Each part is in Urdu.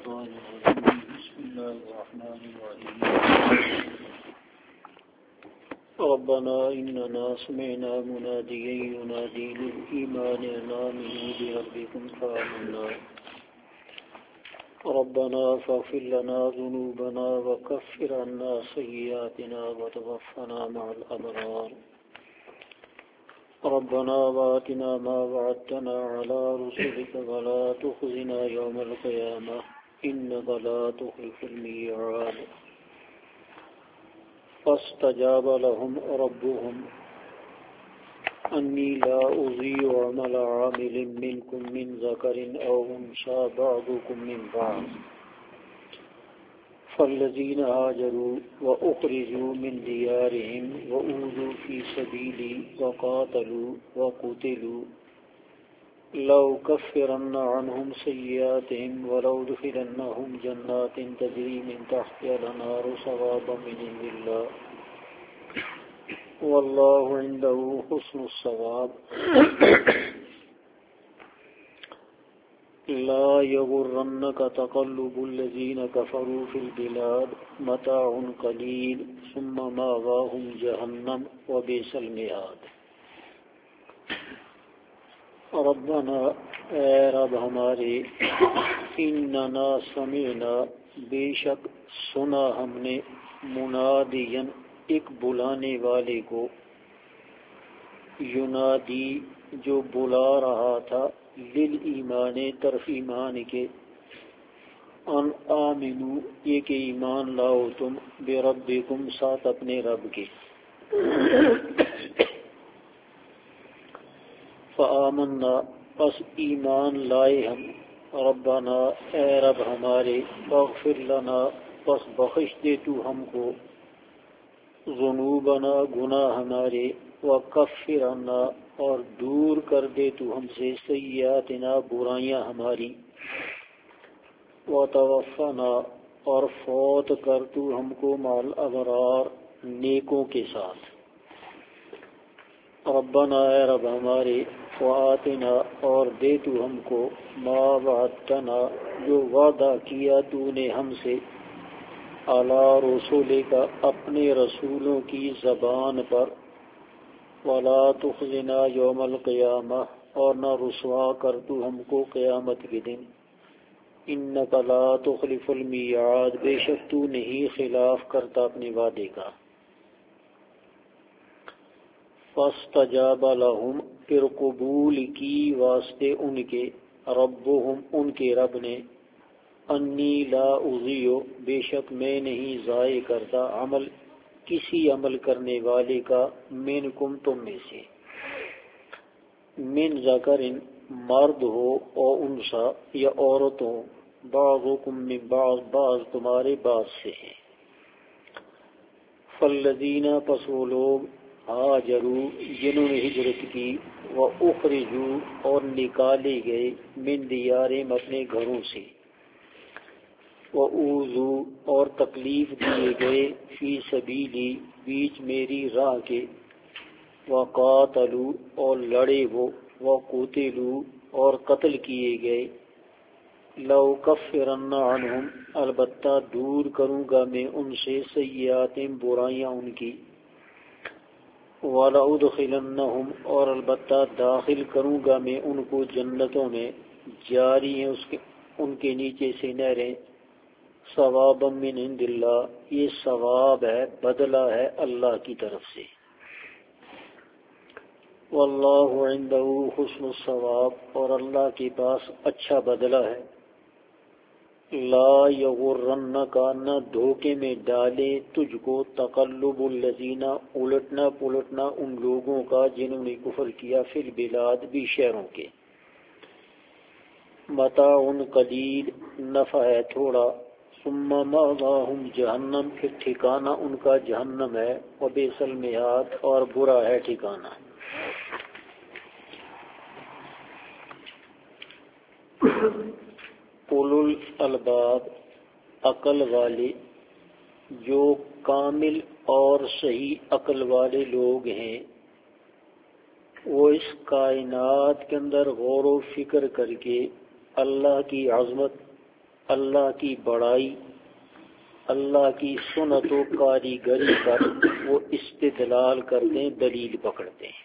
الشيطان الرجيم بسم الله الرحمن الرحيم ربنا إننا سمعنا مناديا ينادي للإيمان أن آمنوا بربكم فآمنا ربنا فاغفر لنا ذنوبنا وكفر عنا سيئاتنا وتوفنا مع الأبرار ربنا وآتنا ما وعدتنا على رسلك ولا تخزنا يوم القيامة إنك لا تخلف الميعاد فاستجاب لهم ربهم أني لا أضيع عمل عامل منكم من ذكر أو أنثى بعضكم من بعض فالذين هاجروا وأخرجوا من ديارهم وأوذوا في سبيلي وقاتلوا وقتلوا لو كفرن عنهم سيئاتهم ولأدخلنهم جنات تجري من تحتها الأنهار ثوابا من عند الله والله عنده حسن الثواب لا يغرنك تقلب الذين كفروا في البلاد متاع قليل ثم مأواهم جهنم وبئس المہاد ربنا اے رب ہمارے اننا سمعنا بے شک سنا ہم نے منادین ایک بلانے والے کو ینادی جو بلا رہا تھا للایمان طرف ایمان کے ان آمنو یہ کہ ایمان لاؤ تم بربکم ساتھ اپنے رب کے فآمنا پس ایمان لائے ہم ربنا اے رب ہمارے فاغفر لنا پس بخش دے تو ہم کو ذنوبنا گناہ ہمارے وکفر عنا اور دور کر دے تو ہم سے سیئاتنا برائیاں ہماری وتوفنا اور فوت کر تو ہم کو مع الابرار نیکوں کے ساتھ ربنا اے رب ہمارے وآتنا اور دے تو ہم کو ما وعدتنا جو وعدہ کیا تو نے ہم سے علی رسولک اپنے رسولوں کی زبان پر ولا تخزنا یوم القیامہ اور نہ رسوا کر تو ہم کو قیامت کے دن انک لا تخلف المیعاد بے شک تو نہیں خلاف کرتا اپنے وعدے کا فاستجاب لہم پھر قبول کی واسطے ان کے ربهم ان کے رب نے انی لا اضیع بے شک میں نہیں ضائع کرتا عمل کسی عمل کرنے والے کا منکم تم میں سے من ذکر مرد ہو اور انسا یا عورت ہو بعضکم من بعض بعض تمہارے بعض سے ہیں فالذین پس وہ لوگ ہاجروا جنہوں نے ہجرت کی واخرجوا اور نکالے گئے من دیارہم اپنے گھروں سے وَأُوذُوا اور تکلیف دیے گئے فی سبیلی بیچ میری راہ کے وَقَاتَلُوا اور لڑے وہ وَقُتِلُوا اور قتل کیے گئے لَوْ كَفِّرَنَّ عَنْهُمْ البتہ دور کروں گا میں ان سے سیئاتم برائیاں ان کی وَلَأُدْخِلَنَّهُمْ اور البتہ داخل کروں گا میں ان کو جنتوں میں جاری ہیں ان کے نیچے سے نہریں ثوابا من عند اللہ یہ ثواب ہے بدلہ ہے اللہ کی طرف سے واللہ عنده حسن الثواب اور اللہ کے پاس اچھا بدلہ ہے لا یغرنک نہ دھوکے میں ڈالے تجھ کو تقلب الذین الٹنا پلٹنا ان لوگوں کا جنہوں نے کفر کیا فی البلاد بھی شہروں کے متاع قلیل نفع ہے تھوڑا ثم مأواہم جہنم پھر ٹھکانہ ان کا جہنم ہے وبئس المہاد اور برا ہے ٹھکانہ اولو الالباب عقل والے جو کامل اور صحیح عقل والے لوگ ہیں وہ اس کائنات کے اندر غور و فکر کر کے اللہ کی عظمت اللہ کی بڑائی، اللہ کی سنت و کاریگری پر وہ استدلال کرتے ہیں، دلیل پکڑتے ہیں،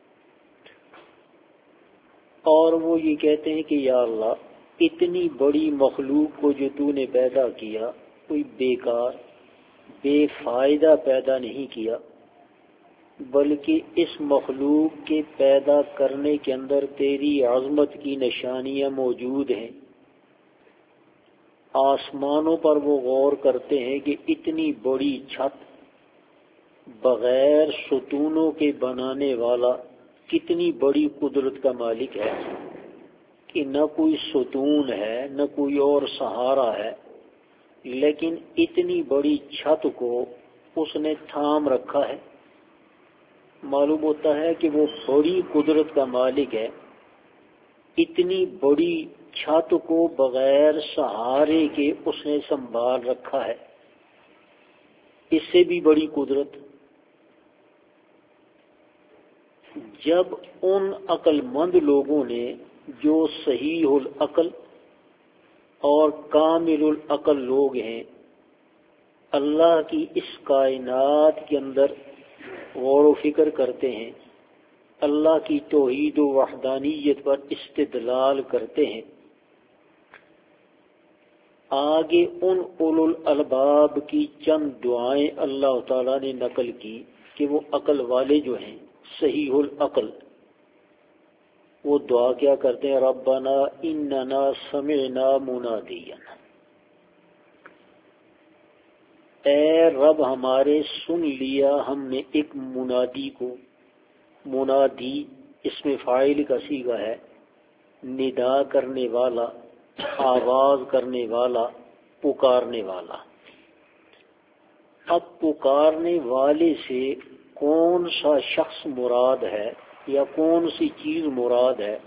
اور وہ یہ کہتے ہیں کہ یا اللہ اتنی بڑی مخلوق کو جو تو نے پیدا کیا، کوئی بیکار بے فائدہ پیدا نہیں کیا، بلکہ اس مخلوق کے پیدا کرنے کے اندر تیری عظمت کی نشانیاں موجود ہیں۔ آسمانوں پر وہ غور کرتے ہیں کہ اتنی بڑی چھت بغیر ستونوں کے بنانے والا کتنی بڑی قدرت کا مالک ہے، کہ نہ کوئی ستون ہے نہ کوئی اور سہارا ہے، لیکن اتنی بڑی چھت کو اس نے تھام رکھا ہے۔ معلوم ہوتا ہے کہ وہ بڑی قدرت کا مالک ہے، اتنی بڑی چھت کو بغیر سہارے کے اس نے سنبھال رکھا ہے، اس سے بھی بڑی قدرت۔ جب ان عقل مند لوگوں نے جو صحیح العقل اور کامل العقل لوگ ہیں، اللہ کی اس کائنات کے اندر غور و فکر کرتے ہیں، اللہ کی توحید و وحدانیت پر استدلال کرتے ہیں، آگے ان اولو الالباب کی چند دعائیں اللہ تعالیٰ نے نقل کی کہ وہ عقل والے جو ہیں صحیح العقل، وہ دعا کیا کرتے ہیں، ربنا اننا سمعنا منادیا، اے رب ہمارے سن لیا ہم نے ایک منادی کو۔ منادی اس میں فاعل کا صیغہ ہے، ندا کرنے والا، آواز کرنے والا، پکارنے والا۔ اب پکارنے والے سے کون سا شخص مراد ہے یا کون سی چیز مراد ہے،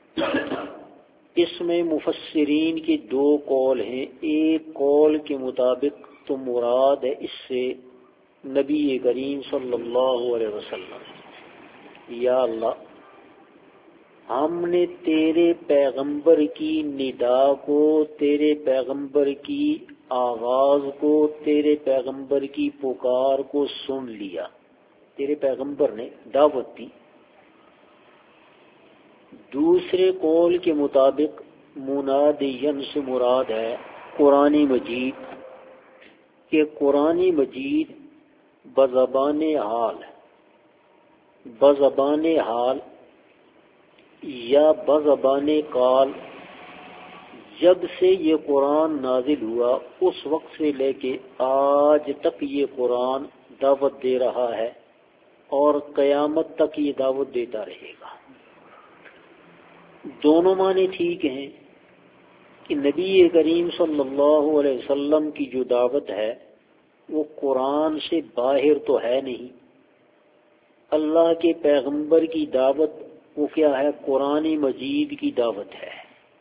اس میں مفسرین کے دو قول ہیں۔ ایک قول کے مطابق تو مراد ہے اس سے نبی کریم صلی اللہ علیہ وسلم، یا اللہ ہم نے تیرے پیغمبر کی ندا کو، تیرے پیغمبر کی آواز کو، تیرے پیغمبر کی پکار کو سن لیا، تیرے پیغمبر نے دعوت دی۔ دوسرے قول کے مطابق منادین سے مراد ہے قرآن مجید، کہ قرآن مجید بزبان حال یا بزبان قال، جب سے یہ قرآن نازل ہوا اس وقت سے لے کے آج تک یہ قرآن دعوت دے رہا ہے اور قیامت تک یہ دعوت دیتا رہے گا۔ دونوں معنی ٹھیک ہیں کہ نبی کریم صلی اللہ علیہ وسلم کی جو دعوت ہے وہ قرآن سے باہر تو ہے نہیں، اللہ کے پیغمبر کی دعوت وہ کیا ہے، قرآن مجید کی دعوت ہے۔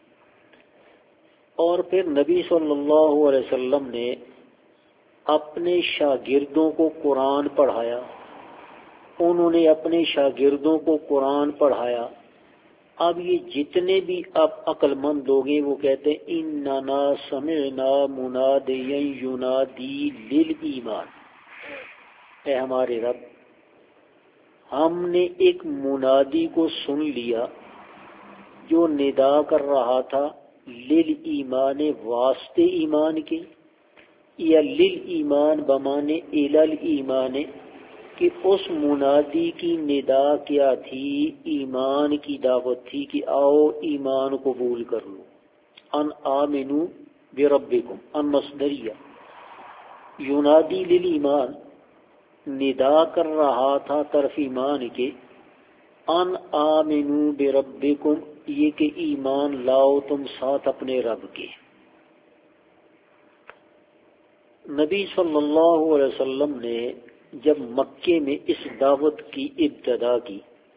اور پھر نبی صلی اللہ علیہ وسلم نے اپنے شاگردوں کو قرآن پڑھایا، انہوں نے اپنے شاگردوں کو قرآن پڑھایا۔ اب یہ جتنے بھی اب عقل مند لوگ ہیں وہ کہتے ہیں اننا سمعنا منادیا ینادی للایمان، اے ہمارے رب ہم نے ایک منادی کو سن لیا جو ندا کر رہا تھا للایمان، واسطے ایمان کے، یا للایمان بمانے الالایمان، کہ اس منادی کی ندا کیا تھی، ایمان کی دعوت تھی کہ آؤ ایمان قبول کر لو۔ ان آمنو بربکم، ان مصدریہ، ینادی للایمان، ندا کر رہا تھا طرف ایمان کے، ان آمنو بربکم، یہ کہ ایمان لاؤ تم ساتھ اپنے رب کے۔ نبی صلی اللہ علیہ وسلم نے جب مکے میں اس دعوت کی ابتدا کی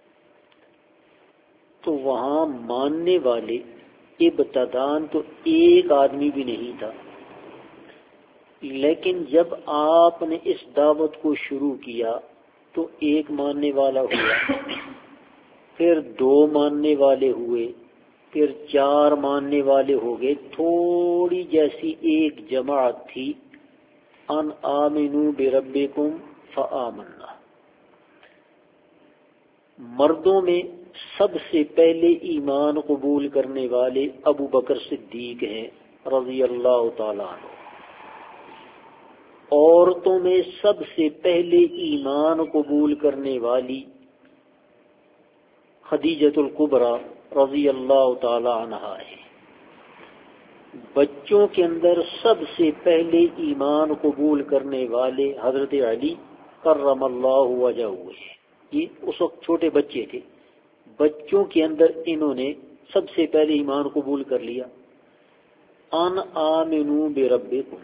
تو وہاں ماننے والے ابتدان تو ایک آدمی بھی نہیں تھا، لیکن جب آپ نے اس دعوت کو شروع کیا تو ایک ماننے والا ہوا، پھر دو ماننے والے ہوئے، پھر 4 ماننے والے ہو گئے، تھوڑی جیسی ایک جماعت تھی، ان آمنوا بربکم فآمنا۔ مردوں میں سب سے پہلے ایمان قبول کرنے والے ابو بکر صدیق ہیں رضی اللہ تعالیٰ عنہ۔ عورتوں میں سب سے پہلے ایمان قبول کرنے والی خدیجۃ الکبریٰ رضی اللہ تعالی عنہا ہے۔ بچوں کے اندر سب سے پہلے ایمان قبول کرنے والے حضرت علی کرم اللہ وجہہ ہیں۔ یہ اس وقت چھوٹے بچے تھے، بچوں کے اندر انہوں نے سب سے پہلے ایمان قبول کر لیا۔ ان آمنوا بربکم،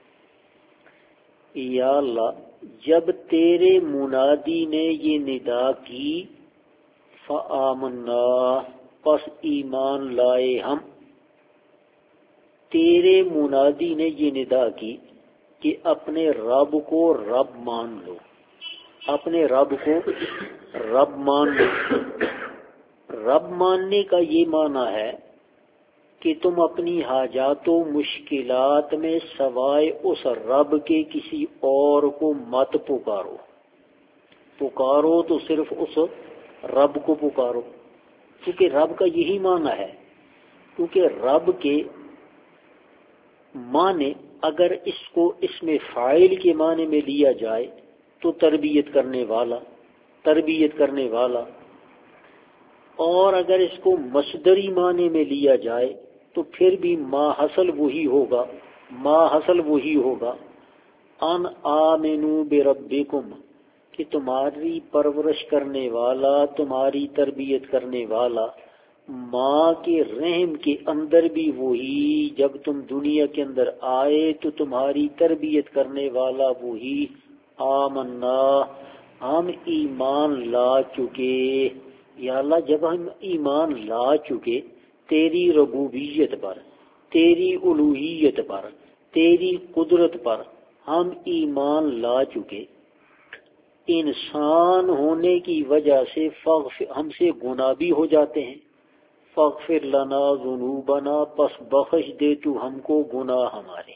یا اللہ جب تیرے منادی نے یہ ندا کی، فآمنا پس ایمان لائے ہم۔ تیرے منادی نے یہ ندا کی کہ اپنے رب کو رب مان لو، اپنے رب کو رب مان لو۔ رب ماننے کا یہ معنی ہے کہ تم اپنی حاجات و مشکلات میں سوائے اس رب کے کسی اور کو مت پکارو۔ پکارو تو صرف اس رب کو پکارو، کیونکہ رب کا یہی معنی ہے۔ کیونکہ رب کے معنی اگر اس کو اسم فاعل کے معنی میں لیا جائے تو تربیت کرنے والا، تربیت کرنے والا، اور اگر اس کو مصدری معنی میں لیا جائے تو پھر بھی ما حصل وہی ہوگا، ما حصل وہی ہوگا۔ ان آمنوا بربکم، کہ تمہاری پرورش کرنے والا، تمہاری تربیت کرنے والا، ماں کے رحم کے اندر بھی وہی، جب تم دنیا کے اندر آئے تو تمہاری تربیت کرنے والا وہی۔ آمنا، ہم ایمان لا چکے۔ یا اللہ جب ہم ایمان لا چکے تیری ربوبیت پر، تیری الوہیت پر، تیری قدرت پر ہم ایمان لا چکے، انسان ہونے کی وجہ سے ہم سے گناہ بھی ہو جاتے ہیں، فاغفر لنا ذنوبنا، پس بخش دے تو ہم کو گناہ ہمارے۔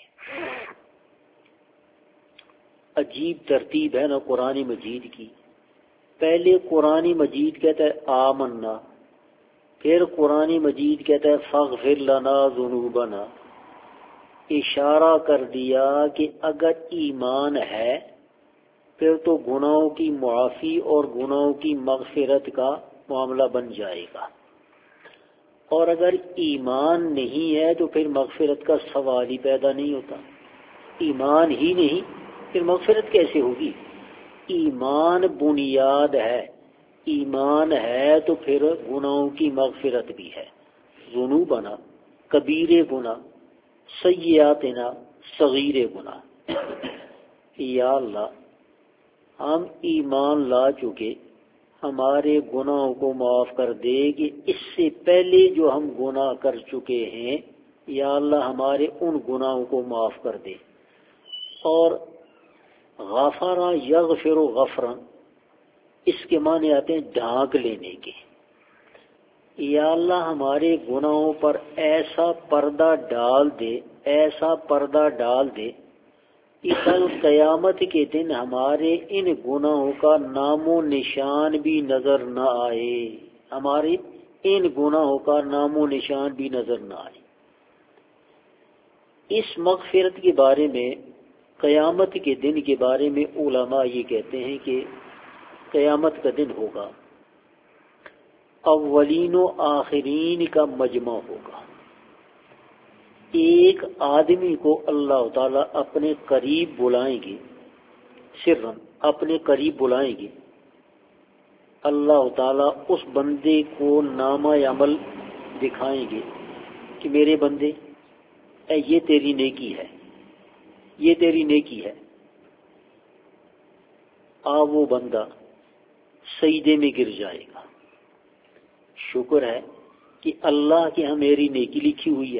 عجیب ترتیب ہے نا قرآن مجید کی۔ پہلے قرآن مجید کہتا ہے آمنا، پھر قرآن مجید کہتا ہے فاغفر لنا ذنوبنا۔ اشارہ کر دیا کہ اگر ایمان ہے پھر تو گناہوں کی معافی اور گناہوں کی مغفرت کا معاملہ بن جائے گا، اور اگر ایمان نہیں ہے تو پھر مغفرت کا سوال ہی پیدا نہیں ہوتا۔ ایمان ہی نہیں پھر مغفرت کیسے ہوگی؟ ایمان بنیاد ہے، ایمان ہے تو پھر گناہوں کی مغفرت بھی ہے۔ ذنوبنا کبیرے گناہ، سیئاتنا صغیر گناہ۔ یا اللہ ہم ایمان لا چکے، ہمارے گناہوں کو معاف کر دے کہ اس سے پہلے جو ہم گناہ کر چکے ہیں، یا اللہ ہمارے ان گناہوں کو معاف کر دے۔ اور غفر یغفر غفرا، اس کے معنی آتے ہیں ڈھانک لینے کے۔ یا اللہ ہمارے گناہوں پر ایسا پردہ ڈال دے، ایسا پردہ ڈال دے کہ کل قیامت کے دن ہمارے ان گناہوں کا نام و نشان بھی نظر نہ آئے، ہمارے ان گناہوں کا نام و نشان بھی نظر نہ آئے۔ اس مغفرت کے بارے میں، قیامت کے دن کے بارے میں علماء یہ کہتے ہیں کہ قیامت کا دن ہوگا، اولین و آخرین کا مجمع ہوگا۔ ایک آدمی کو اللہ تعالیٰ اپنے قریب بلائیں گے، سرن اپنے قریب بلائیں گے۔ اللہ تعالیٰ اس بندے کو نامہ عمل دکھائیں گے کہ میرے بندے یہ تیری نیکی ہے، یہ تیری نیکی ہے۔ وہ بندہ سجدے میں گر جائے گا، شکر ہے کہ اللہ کے ہاں میری نیکی لکھی ہوئی ہے۔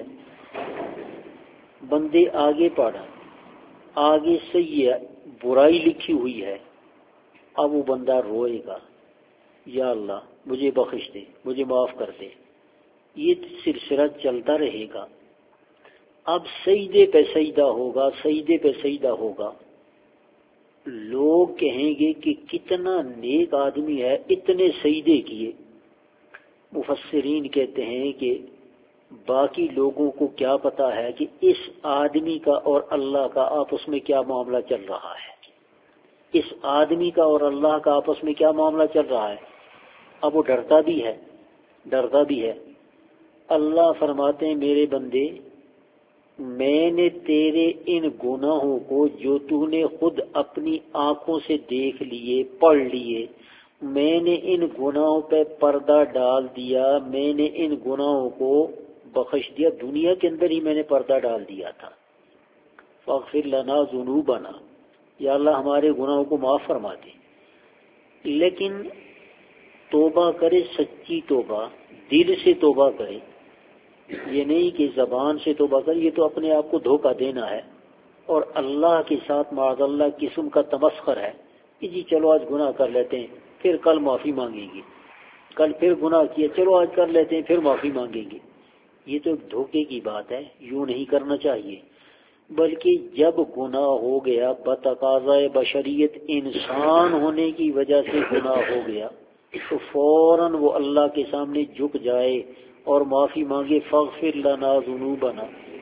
بندے آگے پڑھا، آگے سیئہ برائی لکھی ہوئی ہے۔ اب وہ بندہ روئے گا، یا اللہ مجھے بخش دے، مجھے معاف کر دے۔ یہ سلسلہ چلتا رہے گا. اب سجدے پہ سجدہ ہوگا، سجدے پہ سجدہ ہوگا. لوگ کہیں گے کہ کتنا نیک آدمی ہے، اتنے سجدے کیے. مفسرین کہتے ہیں کہ باقی لوگوں کو کیا پتا ہے کہ اس آدمی کا اور اللہ کا آپس میں کیا معاملہ چل رہا ہے. اس آدمی کا اور اللہ کا آپس میں کیا معاملہ چل رہا ہے. اب وہ ڈرتا بھی ہے، ڈرتا بھی ہے. اللہ فرماتے ہیں میرے بندے، میں نے تیرے ان گناہوں کو جو تو نے خود اپنی آنکھوں سے دیکھ لیے، پڑھ لیے، میں نے ان گناہوں پہ پردہ ڈال دیا، میں نے ان گناہوں کو بخش دیا. دنیا کے اندر ہی میں نے پردہ ڈال دیا تھا. فاغفر لنا ذنوبنا، یا اللہ ہمارے گناہوں کو معاف فرما دے. لیکن توبہ کرے، سچی توبہ، دل سے توبہ کرے. یہ نہیں کہ زبان سے توبہ کرے، یہ تو اپنے آپ کو دھوکہ دینا ہے اور اللہ کے ساتھ معاذ اللہ قسم کا تمسخر ہے کہ جی چلو آج گناہ کر لیتے ہیں پھر کل معافی مانگیں گے، کل پھر گناہ کیا، چلو آج کر لیتے ہیں پھر معافی مانگیں گے. یہ تو ایک دھوکے کی بات ہے، یوں نہیں کرنا چاہیے. بلکہ جب گناہ ہو گیا بتقاضۂ بشریت، انسان ہونے کی وجہ سے گناہ ہو گیا، تو فوراً وہ اللہ کے سامنے جھک جائے اور معافی مانگے. فاغفر لنا ذنوبنا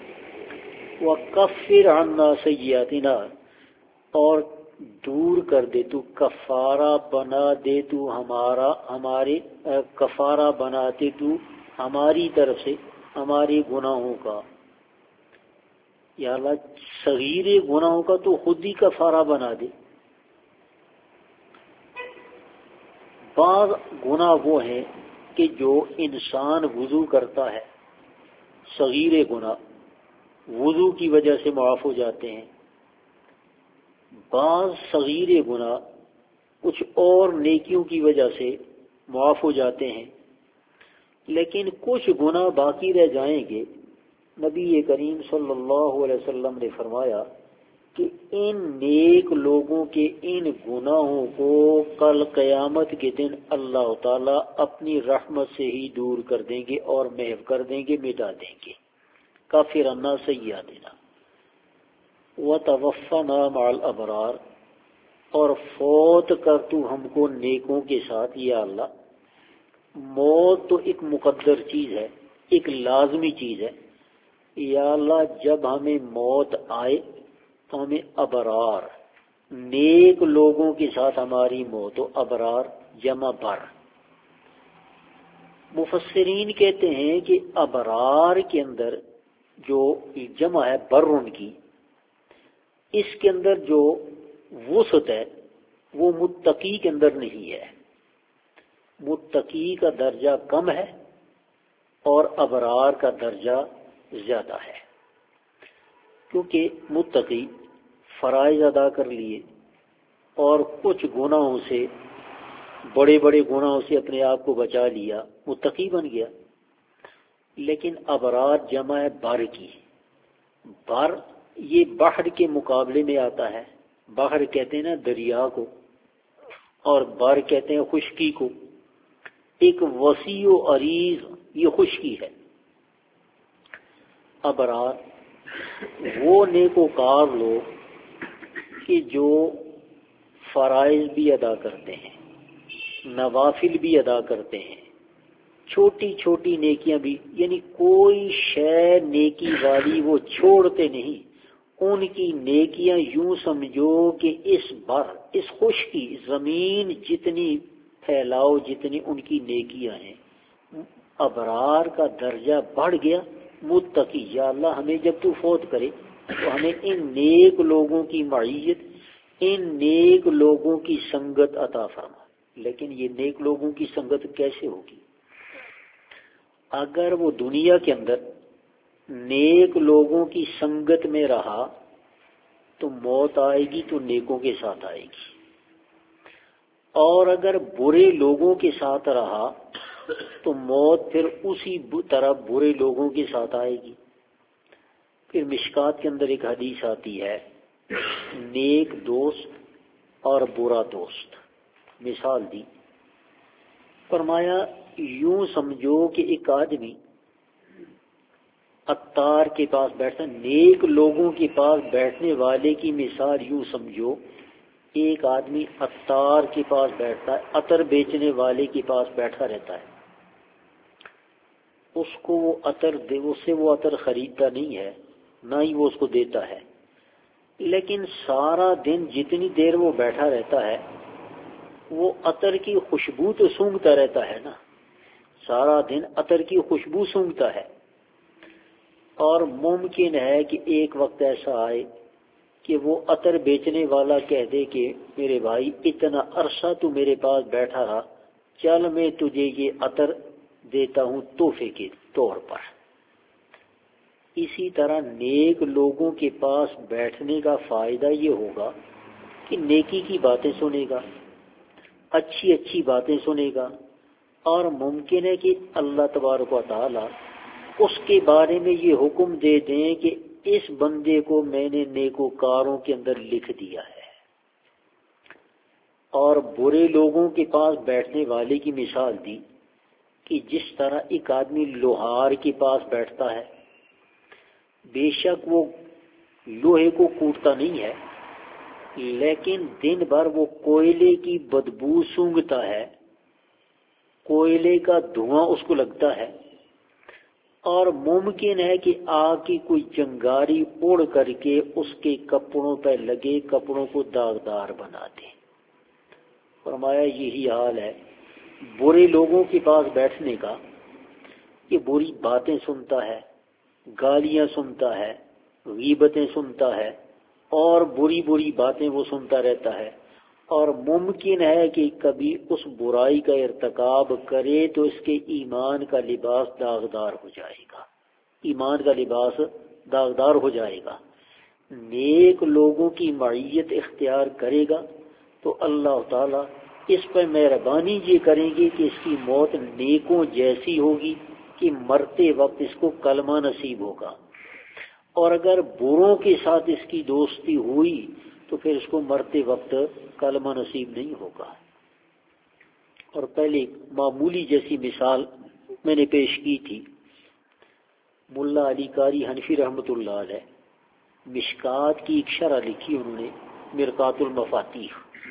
وکفر عنا سیئاتنا، اور دور کر دے تو، کفارہ بنا دے تو ہمارے کفارہ بناتے تو ہماری طرف سے ہمارے گناہوں کا. یا اللہ صغیر گناہوں کا تو خود ہی کفارہ بنا دے. بعض گناہ وہ ہیں کہ جو انسان وضو کرتا ہے، صغیر گناہ وضو کی وجہ سے معاف ہو جاتے ہیں. بعض صغیر گناہ کچھ اور نیکیوں کی وجہ سے معاف ہو جاتے ہیں. لیکن کچھ گناہ باقی رہ جائیں گے. نبی کریم صلی اللہ علیہ وسلم نے فرمایا کہ ان نیک لوگوں کے ان گناہوں کو کل قیامت کے دن اللہ تعالیٰ اپنی رحمت سے ہی دور کر دیں گے اور محو کر دیں گے، مٹا دیں گے. کافر عنا سیئاتنا وتوفنا مع الابرار، اور فوت کر تو ہم کو نیکوں کے ساتھ. یا اللہ موت تو ایک مقدر چیز ہے، ایک لازمی چیز ہے. یا اللہ جب ہمیں موت آئے تو ہمیں ابرار نیک لوگوں کے ساتھ ہماری موت ہو. ابرار جمع بر. مفسرین کہتے ہیں کہ ابرار کے اندر جو جمع ہے برن کی، اس کے اندر جو وسعت ہے وہ متقی کے اندر نہیں ہے. متقی کا درجہ کم ہے اور ابرار کا درجہ زیادہ ہے. کیونکہ متقی فرائض ادا کر لیے اور کچھ گناہوں سے، بڑے بڑے گناہوں سے اپنے آپ کو بچا لیا، متقی بن گیا. لیکن ابرار جمع ہے بر کی. بر یہ بحر کے مقابلے میں آتا ہے. بحر کہتے ہیں نا دریا کو، اور بر کہتے ہیں خشکی کو. ایک وسیع و عریض یہ خشکی ہے. ابرار وہ نیکوکار لوگ کہ جو فرائض بھی ادا کرتے ہیں، نوافل بھی ادا کرتے ہیں، چھوٹی چھوٹی نیکیاں بھی، یعنی کوئی شے نیکی والی وہ چھوڑتے نہیں. ان کی نیکیاں یوں سمجھو کہ اس خشکی زمین جتنی پھیلاؤ جتنی ان کی نیکیاں ہیں. ابرار کا درجہ بڑھ گیا. متقی یا اللہ ہمیں جب تو فوت کرے تو ہمیں ان نیک لوگوں کی معیت، ان نیک لوگوں کی سنگت عطا فرما. لیکن یہ نیک لوگوں کی سنگت کیسے ہوگی؟ اگر وہ دنیا کے اندر نیک لوگوں کی سنگت میں رہا تو موت آئے گی تو نیکوں کے ساتھ آئے گی، اور اگر برے لوگوں کے ساتھ رہا تو موت پھر اسی طرح برے لوگوں کے ساتھ آئے گی. پھر مشکات کے اندر ایک حدیث آتی ہے، نیک دوست اور برا دوست. مثال دی، فرمایا یوں سمجھو کہ ایک آدمی عطار کے پاس بیٹھنا، نیک لوگوں کے پاس بیٹھنے والے کی مثال یوں سمجھو، ایک آدمی عطار کے پاس بیٹھتا ہے، عطر بیچنے والے کے پاس بیٹھا رہتا ہے، اس کو وہ عطر دے، اس سے وہ عطر خریدتا نہیں ہے، نہ ہی وہ اس کو دیتا ہے، لیکن سارا دن جتنی دیر وہ بیٹھا رہتا ہے وہ عطر کی خوشبو تو سونگھتا رہتا ہے نا، سارا دن عطر کی خوشبو سونگھتا ہے۔ اور ممکن ہے کہ ایک وقت ایسا آئے کہ وہ عطر بیچنے والا کہہ دے کہ میرے بھائی اتنا عرصہ تو میرے پاس بیٹھا رہا، چل میں تجھے یہ عطر دیتا ہوں تحفے کے طور پر۔ اسی طرح نیک لوگوں کے پاس بیٹھنے کا فائدہ یہ ہوگا کہ نیکی کی باتیں سنے گا، اچھی اچھی باتیں سنے گا، اور ممکن ہے کہ اللہ تبارک و تعالی اس کے بارے میں یہ حکم دے دیں کہ اس بندے کو میں نے نیکوکاروں کے اندر لکھ دیا ہے۔ اور برے لوگوں کے پاس بیٹھنے والے کی مثال دی کہ جس طرح ایک آدمی لوہار کے پاس بیٹھتا ہے، بے شک وہ لوہے کو کوٹتا نہیں ہے، لیکن دن بھر وہ کوئلے کی بدبو سونگھتا ہے، کوئلے کا دھواں اس کو لگتا ہے، اور ممکن ہے کہ آگ کی کوئی چنگاری اڑ کر کے اس کے کپڑوں پہ لگے کپڑوں کو داغدار بنا دے۔ فرمایا یہی حال ہے برے لوگوں کے پاس بیٹھنے کا، یہ بری باتیں سنتا ہے، گالیاں سنتا ہے، غیبتیں سنتا ہے، اور بری بری باتیں وہ سنتا رہتا ہے، اور ممکن ہے کہ کبھی اس برائی کا ارتکاب کرے تو اس کے ایمان کا لباس داغدار ہو جائے گا، ایمان کا لباس داغدار ہو جائے گا۔ نیک لوگوں کی معیت اختیار کرے گا تو اللہ تعالی اس پر مہربانی یہ کریں گے کہ اس کی موت نیکوں جیسی ہوگی کہ مرتے وقت اس کو کلمہ نصیب ہوگا، اور اگر بروں کے ساتھ اس کی دوستی ہوئی تو پھر اس کو مرتے وقت کلمہ نصیب نہیں ہوگا۔ اور پہلے معمولی جیسی مثال میں نے پیش کی تھی، ملا علی قاری حنفی رحمۃ اللہ علیہ مشکات کی ایک شرح لکھی انہوں نے، مرقات المفاتیح۔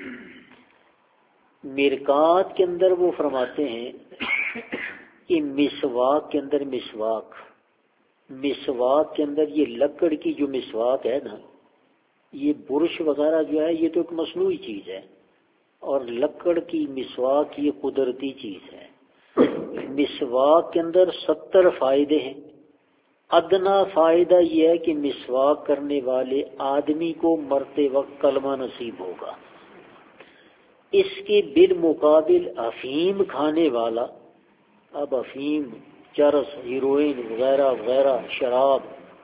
مرقات کے اندر وہ فرماتے ہیں کہ مسواک کے اندر مسواک کے اندر یہ لکڑ کی جو مسواک ہے نا، یہ برش وغیرہ جو ہے یہ تو ایک مصنوعی چیز ہے، اور لکڑ کی مسواک یہ قدرتی چیز ہے۔ مسواک کے اندر 70 فائدے ہیں۔ ادنا فائدہ یہ ہے کہ مسواک کرنے والے آدمی کو مرتے وقت کلمہ نصیب ہوگا۔ اس کے بالمقابل افیم کھانے والا، اب افیم، چرس، ہیروئن وغیرہ وغیرہ، شراب،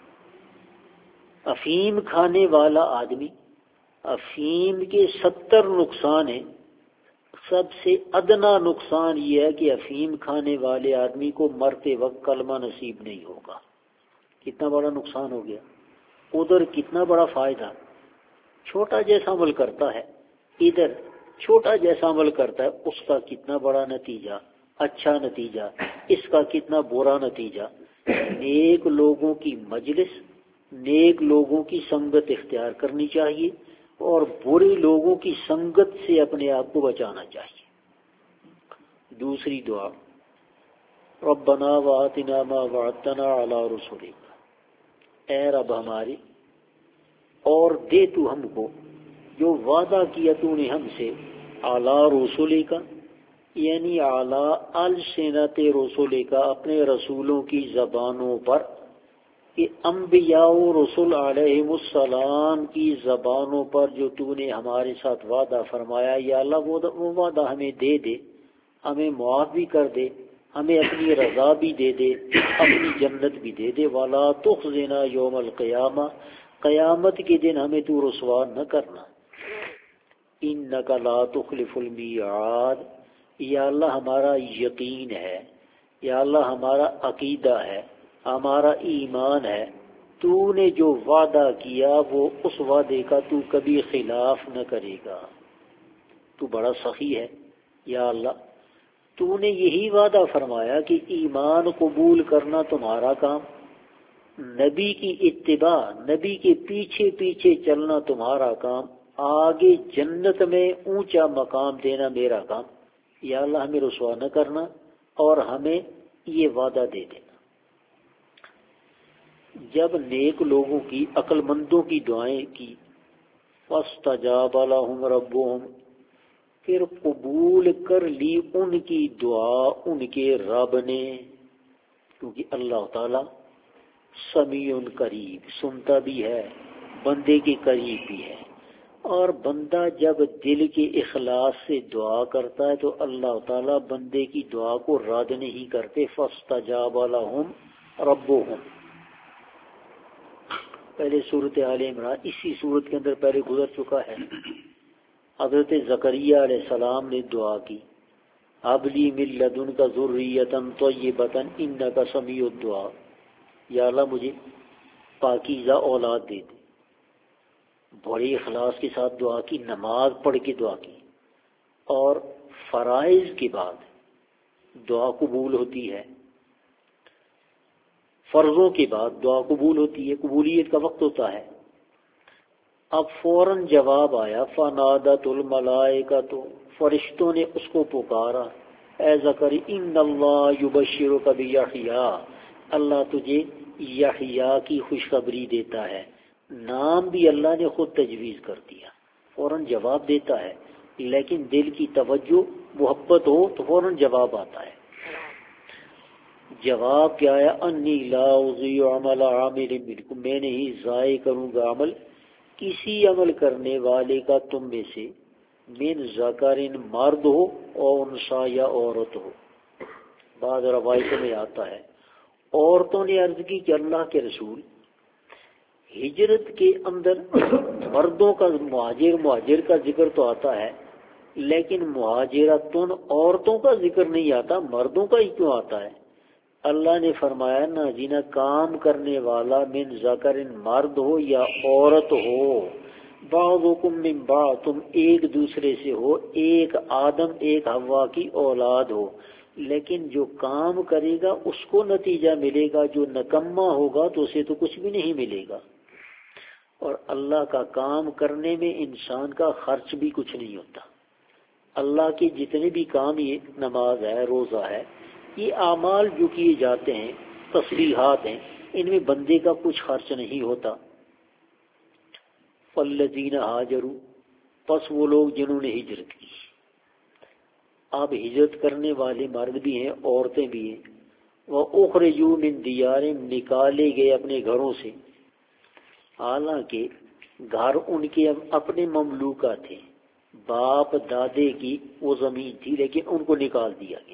افیم کھانے والا آدمی، افیم کے 70 نقصان ہیں، سب سے ادنا نقصان یہ ہے کہ افیم کھانے والے آدمی کو مرتے وقت کلمہ نصیب نہیں ہوگا۔ کتنا بڑا نقصان ہو گیا، ادھر کتنا بڑا فائدہ، چھوٹا جیسا عمل کرتا ہے، ادھر چھوٹا جیسا عمل کرتا ہے، اس کا کتنا بڑا نتیجہ، اچھا نتیجہ، اس کا کتنا برا نتیجہ۔ نیک لوگوں کی مجلس، نیک لوگوں کی سنگت اختیار کرنی چاہیے، اور برے لوگوں کی سنگت سے اپنے آپ کو بچانا چاہیے۔ دوسری دعا، ربنا وآتنا ما وعدتنا علی رسولک، اے رب ہمارے، اور دے تو ہم کو جو وعدہ کیا تو نے ہم سے، اعلی رسولے کا، یعنی اعلی السنت رسولے کا، اپنے رسولوں کی زبانوں پر، کہ انبیاء و رسول علیہم السلام کی زبانوں پر جو تو نے ہمارے ساتھ وعدہ فرمایا، یا اللہ وہ وعدہ ہمیں دے دے، ہمیں معاف بھی کر دے، ہمیں اپنی رضا بھی دے دے، اپنی جنت بھی دے دے، وَلَا تُخْزِنَا یوم القیامہ، قیامت کے دن ہمیں تو رسوا نہ کرنا، اِنَّکَ لَا تُخْلِفُ الْمِیعَادَ، یا اللہ ہمارا یقین ہے، یا اللہ ہمارا عقیدہ ہے، ہمارا ایمان ہے، تو نے جو وعدہ کیا وہ اس وعدے کا تو کبھی خلاف نہ کرے گا، تو بڑا سخی ہے یا اللہ، تو نے یہی وعدہ فرمایا کہ ایمان قبول کرنا تمہارا کام، نبی کی اتباع، نبی کے پیچھے پیچھے چلنا تمہارا کام، آگے جنت میں اونچا مقام دینا میرا کام. یا اللہ ہمیں رسوا نہ کرنا اور ہمیں یہ وعدہ دے دینا. جب نیک لوگوں کی، عقل مندوں کی دعائیں کی، فاستجاب لهم ربهم، پھر قبول کر لی ان کی دعا ان کے رب نے، کیونکہ اللہ تعالی سمیع قریب، سنتا بھی ہے، بندے کے قریب بھی ہے. اور بندہ جب دل کے اخلاص سے دعا کرتا ہے تو اللہ تعالی بندے کی دعا کو رد نہیں کرتے. فاستجاب لهم ربهم، پہلے صورت آل عمران، اسی صورت کے اندر پہلے گزر چکا ہے. حضرت زکریا علیہ السلام نے دعا کی، ھب لی من لدنک ذریۃ طیبۃ انک سمیع الدعاء، یا اللہ مجھے پاکیزہ اولاد دے دے. بڑے اخلاص کے ساتھ دعا کی، نماز پڑھ کے دعا کی. اور فرائض کے بعد دعا قبول ہوتی ہے، فرضوں کے بعد دعا قبول ہوتی ہے، قبولیت کا وقت ہوتا ہے. اب فوراً جواب آیا، فنادت الملائکۃ، فرشتوں نے اس کو پکارا، اے زکری ان اللہ یبشرک بیحییٰ، اللہ تجھے یحییٰ کی خوشخبری دیتا ہے. نام بھی اللہ نے خود تجویز کر دیا، فوراً جواب دیتا ہے. لیکن دل کی توجہ محبت ہو تو فوراً جواب آتا ہے. جواب کیا ہے؟ انی لا اضیع عمل عامل منکم، میں نہیں ضائع کروں گا عمل کسی عمل کرنے والے کا تم میں سے، من ذکر، مرد ہو، اور انثیٰ، یا عورت ہو. بعض روایتوں میں آتا ہے عورتوں نے عرض کی کہ اللہ کے رسول، ہجرت کے اندر مردوں کا مہاجر کا ذکر تو آتا ہے، لیکن مہاجرتن عورتوں کا ذکر نہیں آتا، مردوں کا ہی کیوں آتا ہے؟ اللہ نے فرمایا نہ جنہ کام کرنے والا من ذکر، مرد ہو یا عورت ہو، بعضکم من بعض، تم ایک دوسرے سے ہو، ایک آدم ایک حوا کی اولاد ہو، لیکن جو کام کرے گا اس کو نتیجہ ملے گا، جو نکما ہوگا تو اسے تو کچھ بھی نہیں ملے گا. اور اللہ کا کام کرنے میں انسان کا خرچ بھی کچھ نہیں ہوتا. اللہ کے جتنے بھی کام، یہ نماز ہے، روزہ ہے، یہ اعمال جو کیے جاتے ہیں، تسبیحات ہیں، ان میں بندے کا کچھ خرچ نہیں ہوتا. فالذین ہاجروا، پس وہ لوگ جنہوں نے ہجرت کی. اب ہجرت کرنے والے مرد بھی ہیں، عورتیں بھی ہیں. وَأُخْرِجُوا مِن دِيَارِهِمْ، نکالے گئے اپنے گھروں سے، حالانکہ گھر ان کے اپنے مملوکہ تھے، باپ دادے کی وہ زمین تھی، لیکن ان کو نکال دیا گیا.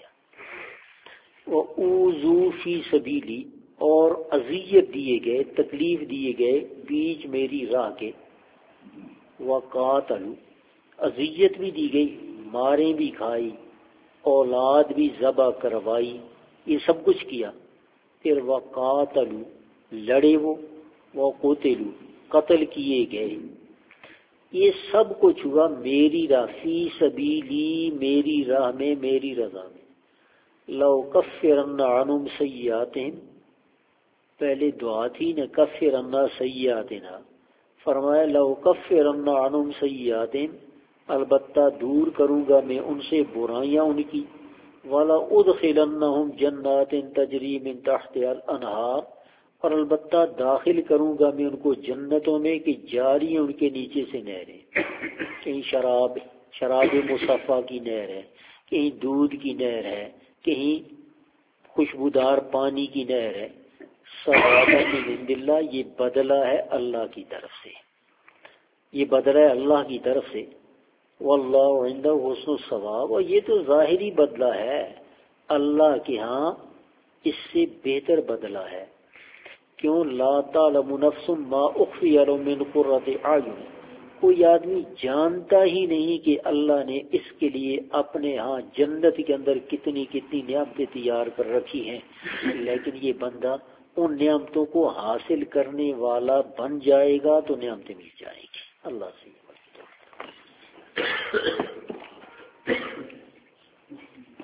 وَأُوذُوا فِي سَبِيلِي، اور اذیت دیے گئے، تکلیف دیے گئے بیچ میری راہ کے. وَقَاتَلُوا، اذیت بھی دی گئی، ماریں بھی کھائی، اولاد بھی ذبح کروائی، یہ سب کچھ کیا. پھر وَقَاتَلُوا، لڑے وہ، وَقُتِلُوا، قتل کیے گئے. یہ سب کچھ ہوا میری راہ، فی سبیلی، میری راہ میں، میری رضا میں. لو کفرن عنہم سیئاتہم، پہلے دعا تھی نا کفرن سیئاتنا، فرمایا لو کفرن عنہم سیئاتہم، البتہ دور کروں گا میں ان سے برائیاں ان کی. ولا ادخلنہم جنات تجری من تحتها الانہار، اور البتہ داخل کروں گا میں ان کو جنتوں میں کہ جاری ہیں ان کے نیچے سے نہریں. کہیں شراب مصفا کی نہر ہے، کہیں دودھ کی نہر ہے، کہیں خوشبودار پانی کی نہر ہے. ثواباً من عند اللہ، یہ بدلہ ہے اللہ کی طرف سے، یہ بدلہ ہے اللہ کی طرف سے. واللہ عنده حسن الثواب، اور یہ تو ظاہری بدلہ ہے، اللہ کے ہاں اس سے بہتر بدلہ ہے. کیوں؟ لا تعلم نفس ما اخفی لهم من قرۃ اعین، کوئی آدمی جانتا ہی نہیں کہ اللہ نے اس کے لیے اپنے ہاں جنت کے اندر کتنی کتنی نعمتیں تیار کر رکھی ہیں، لیکن یہ بندہ ان نعمتوں کو حاصل کرنے والا بن جائے گا تو نعمتیں مل جائیں گی. اللہ سے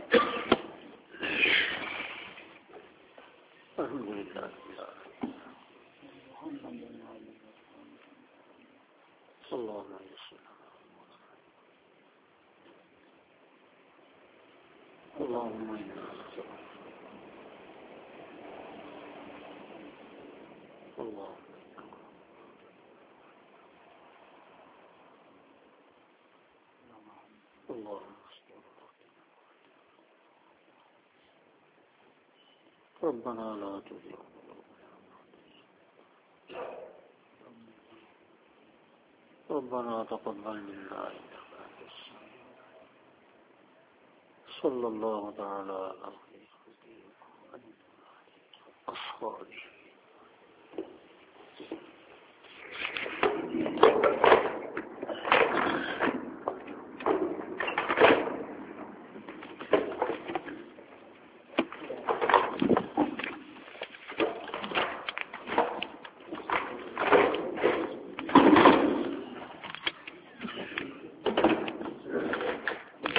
الحمدللہ. اللهم يسر اللهم إنا نسألك اللهم اللهم ربنا لا تزغ ربنا تقبل منا إنك أنت السميع صلى الله تعالى على خير أصحابه